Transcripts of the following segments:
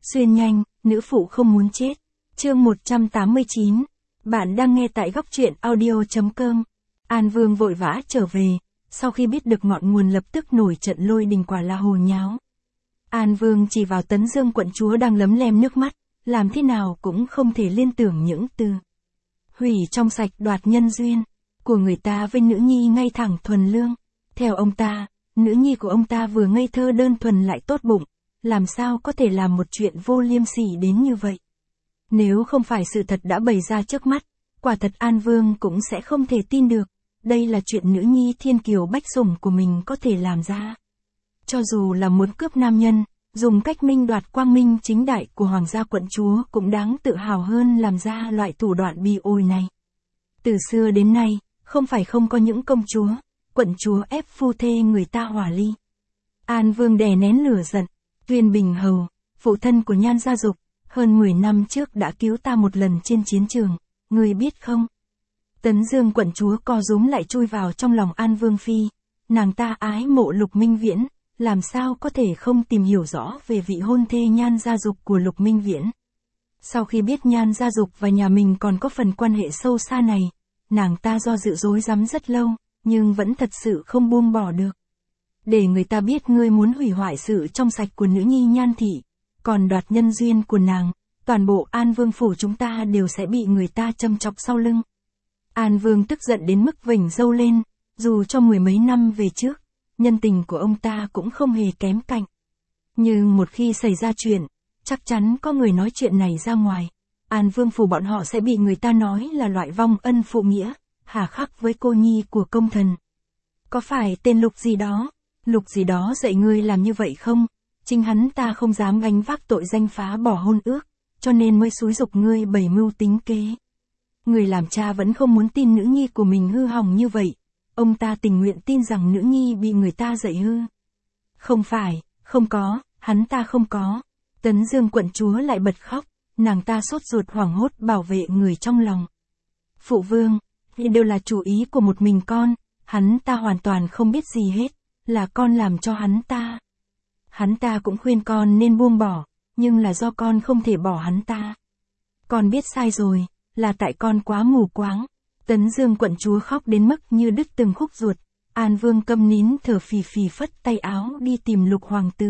Xuyên nhanh, nữ phụ không muốn chết. Chương 189. Bạn đang nghe tại góc truyện audio.com. An Vương vội vã trở về, sau khi biết được ngọn nguồn lập tức nổi trận lôi đình, quả là hồ nháo. An Vương chỉ vào Tấn Dương quận chúa đang lấm lem nước mắt, làm thế nào cũng không thể liên tưởng những từ hủy trong sạch đoạt nhân duyên của người ta với nữ nhi ngay thẳng thuần lương. Theo ông ta, nữ nhi của ông ta vừa ngây thơ đơn thuần lại tốt bụng, làm sao có thể làm một chuyện vô liêm sỉ đến như vậy. Nếu không phải sự thật đã bày ra trước mắt, quả thật An Vương cũng sẽ không thể tin được, đây là chuyện nữ nhi thiên kiều bách sủng của mình có thể làm ra. Cho dù là muốn cướp nam nhân, dùng cách minh đoạt quang minh chính đại của hoàng gia quận chúa cũng đáng tự hào hơn làm ra loại thủ đoạn bi ôi này. Từ xưa đến nay, không phải không có những công chúa, quận chúa ép phu thê người ta hòa ly. An Vương đè nén lửa giận, Tuyên Bình Hầu, phụ thân của Nhan Gia Dục, hơn 10 năm trước đã cứu ta một lần trên chiến trường, ngươi biết không? Tấn Dương quận chúa co rúm lại chui vào trong lòng An Vương phi, nàng ta ái mộ Lục Minh Viễn, làm sao có thể không tìm hiểu rõ về vị hôn thê Nhan Gia Dục của Lục Minh Viễn. Sau khi biết Nhan Gia Dục và nhà mình còn có phần quan hệ sâu xa này, nàng ta do dự rối rắm rất lâu, nhưng vẫn thật sự không buông bỏ được. Để người ta biết ngươi muốn hủy hoại sự trong sạch của nữ nhi Nhan thị, còn đoạt nhân duyên của nàng, toàn bộ An Vương phủ chúng ta đều sẽ bị người ta châm chọc sau lưng. An Vương tức giận đến mức vểnh râu lên, dù cho 10 mấy năm về trước, nhân tình của ông ta cũng không hề kém cạnh. Nhưng một khi xảy ra chuyện, chắc chắn có người nói chuyện này ra ngoài, An Vương phủ bọn họ sẽ bị người ta nói là loại vong ân phụ nghĩa, hà khắc với cô nhi của công thần. Có phải tên Lục gì đó dạy ngươi làm như vậy không? Chính hắn ta không dám gánh vác tội danh phá bỏ hôn ước, cho nên mới xúi giục ngươi bày mưu tính kế. Người làm cha vẫn không muốn tin nữ nhi của mình hư hỏng như vậy, ông ta tình nguyện tin rằng nữ nhi bị người ta dạy hư. Không phải, không có, hắn ta không có. Tấn Dương quận chúa lại bật khóc, nàng ta sốt ruột hoảng hốt bảo vệ người trong lòng. Phụ vương, đều là chủ ý của một mình con, hắn ta hoàn toàn không biết gì hết, là con làm cho hắn ta. Hắn ta cũng khuyên con nên buông bỏ, nhưng là do con không thể bỏ hắn ta. Con biết sai rồi, là tại con quá mù quáng. Tấn Dương quận chúa khóc đến mức như đứt từng khúc ruột. An Vương câm nín thở phì phì phất tay áo đi tìm Lục hoàng tử.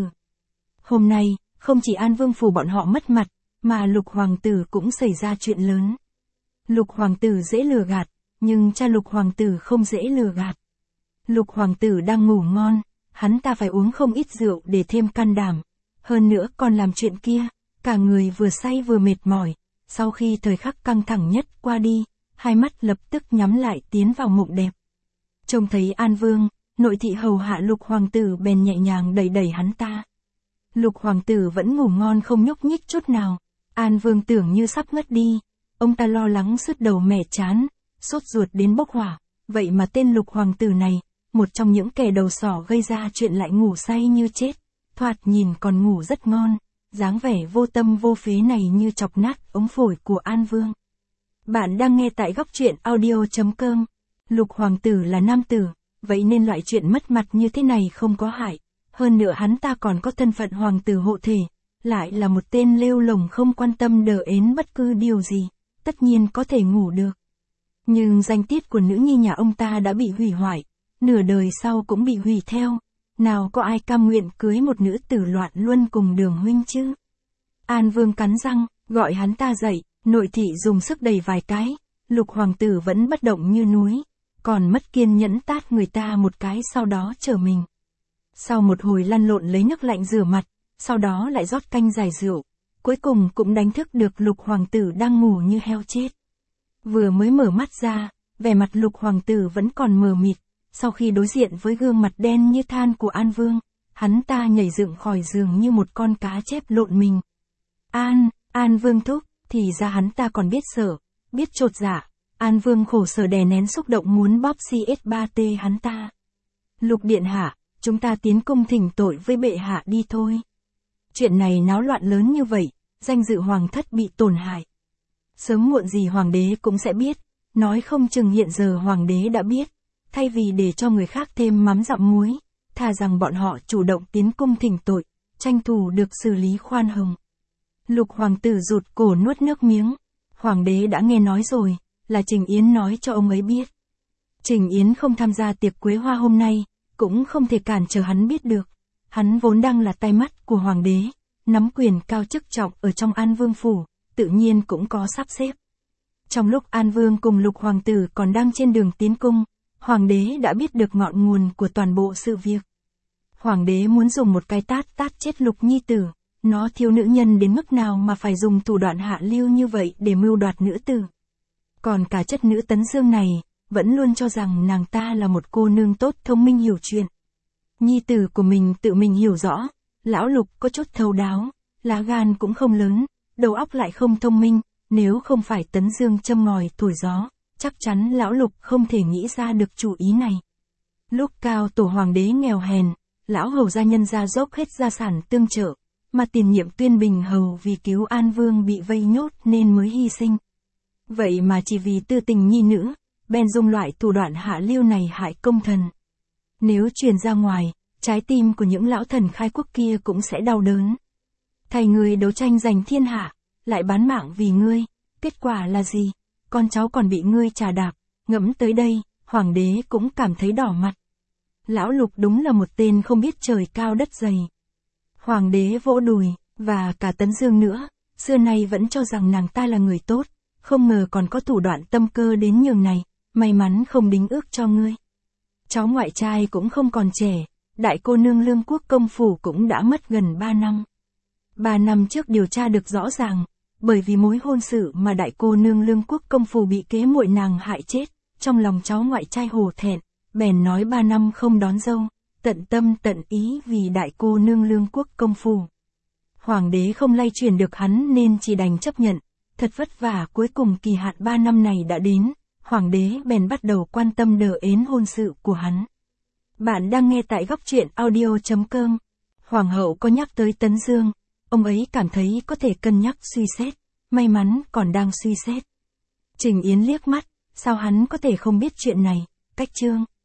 Hôm nay, không chỉ An Vương phủ bọn họ mất mặt, mà Lục hoàng tử cũng xảy ra chuyện lớn. Lục hoàng tử dễ lừa gạt, nhưng cha Lục hoàng tử không dễ lừa gạt. Lục hoàng tử đang ngủ ngon, hắn ta phải uống không ít rượu để thêm can đảm. Hơn nữa còn làm chuyện kia, cả người vừa say vừa mệt mỏi. Sau khi thời khắc căng thẳng nhất qua đi, hai mắt lập tức nhắm lại tiến vào mộng đẹp. Trông thấy An Vương, nội thị hầu hạ Lục hoàng tử bèn nhẹ nhàng đẩy đẩy hắn ta. Lục hoàng tử vẫn ngủ ngon không nhúc nhích chút nào. An Vương tưởng như sắp ngất đi. Ông ta lo lắng sứt đầu mẻ chán, sốt ruột đến bốc hỏa. Vậy mà tên Lục hoàng tử này, một trong những kẻ đầu sỏ gây ra chuyện lại ngủ say như chết. Thoạt nhìn còn ngủ rất ngon, dáng vẻ vô tâm vô phế này như chọc nát ống phổi của An Vương. Bạn đang nghe tại góc truyện audio.com. Lục hoàng tử là nam tử, vậy nên loại chuyện mất mặt như thế này không có hại. Hơn nữa hắn ta còn có thân phận hoàng tử hộ thể, lại là một tên lêu lổng không quan tâm đờ ến bất cứ điều gì, tất nhiên có thể ngủ được. Nhưng danh tiết của nữ nhi nhà ông ta đã bị hủy hoại, nửa đời sau cũng bị hủy theo. Nào có ai cam nguyện cưới một nữ tử loạn luân cùng Đường huynh chứ? An Vương cắn răng, gọi hắn ta dậy, nội thị dùng sức đẩy vài cái, Lục hoàng tử vẫn bất động như núi, còn mất kiên nhẫn tát người ta một cái sau đó trở mình. Sau một hồi lăn lộn lấy nước lạnh rửa mặt, sau đó lại rót canh giải rượu, cuối cùng cũng đánh thức được Lục hoàng tử đang ngủ như heo chết. Vừa mới mở mắt ra, vẻ mặt Lục hoàng tử vẫn còn mờ mịt. Sau khi đối diện với gương mặt đen như than của An Vương, hắn ta nhảy dựng khỏi giường như một con cá chép lộn mình. An Vương thúc, thì ra hắn ta còn biết sợ, biết chột dạ. An Vương khổ sở đè nén xúc động muốn bóp CS3T hắn ta. Lục điện hạ, chúng ta tiến cung thỉnh tội với bệ hạ đi thôi. Chuyện này náo loạn lớn như vậy, danh dự hoàng thất bị tổn hại. Sớm muộn gì hoàng đế cũng sẽ biết, nói không chừng hiện giờ hoàng đế đã biết. Thay vì để cho người khác thêm mắm dặm muối, thà rằng bọn họ chủ động tiến cung thỉnh tội, tranh thủ được xử lý khoan hồng. Lục hoàng tử rụt cổ nuốt nước miếng. Hoàng đế đã nghe nói rồi, là Trình Yến nói cho ông ấy biết. Trình Yến không tham gia tiệc quế hoa hôm nay, cũng không thể cản trở hắn biết được. Hắn vốn đang là tai mắt của hoàng đế, nắm quyền cao chức trọng ở trong An Vương phủ, tự nhiên cũng có sắp xếp. Trong lúc An Vương cùng Lục hoàng tử còn đang trên đường tiến cung, hoàng đế đã biết được ngọn nguồn của toàn bộ sự việc. Hoàng đế muốn dùng một cái tát tát chết Lục nhi tử, nó thiếu nữ nhân đến mức nào mà phải dùng thủ đoạn hạ lưu như vậy để mưu đoạt nữ tử. Còn cả chất nữ Tấn Dương này, vẫn luôn cho rằng nàng ta là một cô nương tốt thông minh hiểu chuyện. Nhi tử của mình tự mình hiểu rõ, lão Lục có chút thấu đáo, lá gan cũng không lớn, đầu óc lại không thông minh, nếu không phải Tấn Dương châm ngòi thổi gió, chắc chắn lão Lục không thể nghĩ ra được chủ ý này. Lúc cao tổ hoàng đế nghèo hèn, lão hầu gia nhân gia dốc hết gia sản tương trợ, mà tiền nhiệm Tuyên Bình hầu vì cứu An Vương bị vây nhốt nên mới hy sinh. Vậy mà chỉ vì tư tình nhi nữ, bèn dùng loại thủ đoạn hạ lưu này hại công thần. Nếu truyền ra ngoài, trái tim của những lão thần khai quốc kia cũng sẽ đau đớn. Thầy người đấu tranh giành thiên hạ, lại bán mạng vì ngươi, kết quả là gì? Con cháu còn bị ngươi trà đạp. Ngẫm tới đây, hoàng đế cũng cảm thấy đỏ mặt. Lão Lục đúng là một tên không biết trời cao đất dày. Hoàng đế vỗ đùi, và cả Tấn Dương nữa, xưa nay vẫn cho rằng nàng ta là người tốt, không ngờ còn có thủ đoạn tâm cơ đến nhường này, may mắn không đính ước cho ngươi. Cháu ngoại trai cũng không còn trẻ, đại cô nương Lương Quốc công phủ cũng đã mất gần 3 năm. 3 năm trước điều tra được rõ ràng, bởi vì mối hôn sự mà đại cô nương Lương Quốc công phủ bị kế muội nàng hại chết, trong lòng cháu ngoại trai hổ thẹn, bèn nói 3 năm không đón dâu, tận tâm tận ý vì đại cô nương Lương Quốc công phủ. Hoàng đế không lay chuyển được hắn nên chỉ đành chấp nhận, thật vất vả cuối cùng kỳ hạn 3 năm này đã đến, hoàng đế bèn bắt đầu quan tâm đờ ến hôn sự của hắn. Bạn đang nghe tại góc truyện audio.com. Hoàng hậu có nhắc tới Tấn Dương, ông ấy cảm thấy có thể cân nhắc suy xét, may mắn còn đang suy xét. Trình Yến liếc mắt, sao hắn có thể không biết chuyện này, cách chương.